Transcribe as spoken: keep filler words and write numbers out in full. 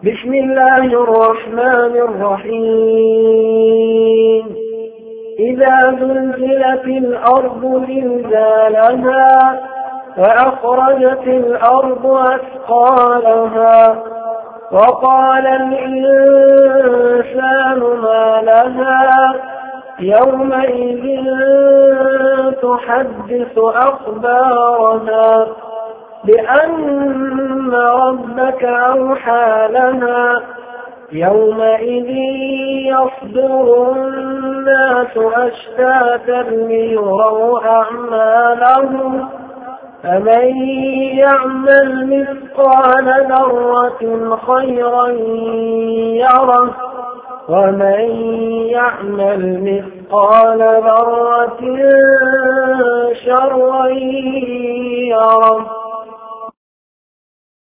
بسم الله الرحمن الرحيم إذا زلزلت الأرض زلزالها وأخرجت الأرض أثقالها وقال الإنسان ما لها يومئذ تحدث أخبارها بأن ربك أوحى لها يومئذ يصدر الناس أشتاتا ليروا أعمالهم فمن يعمل مثقال ذرة خيرا يره ومن يعمل مثقال ذرة شرا يره.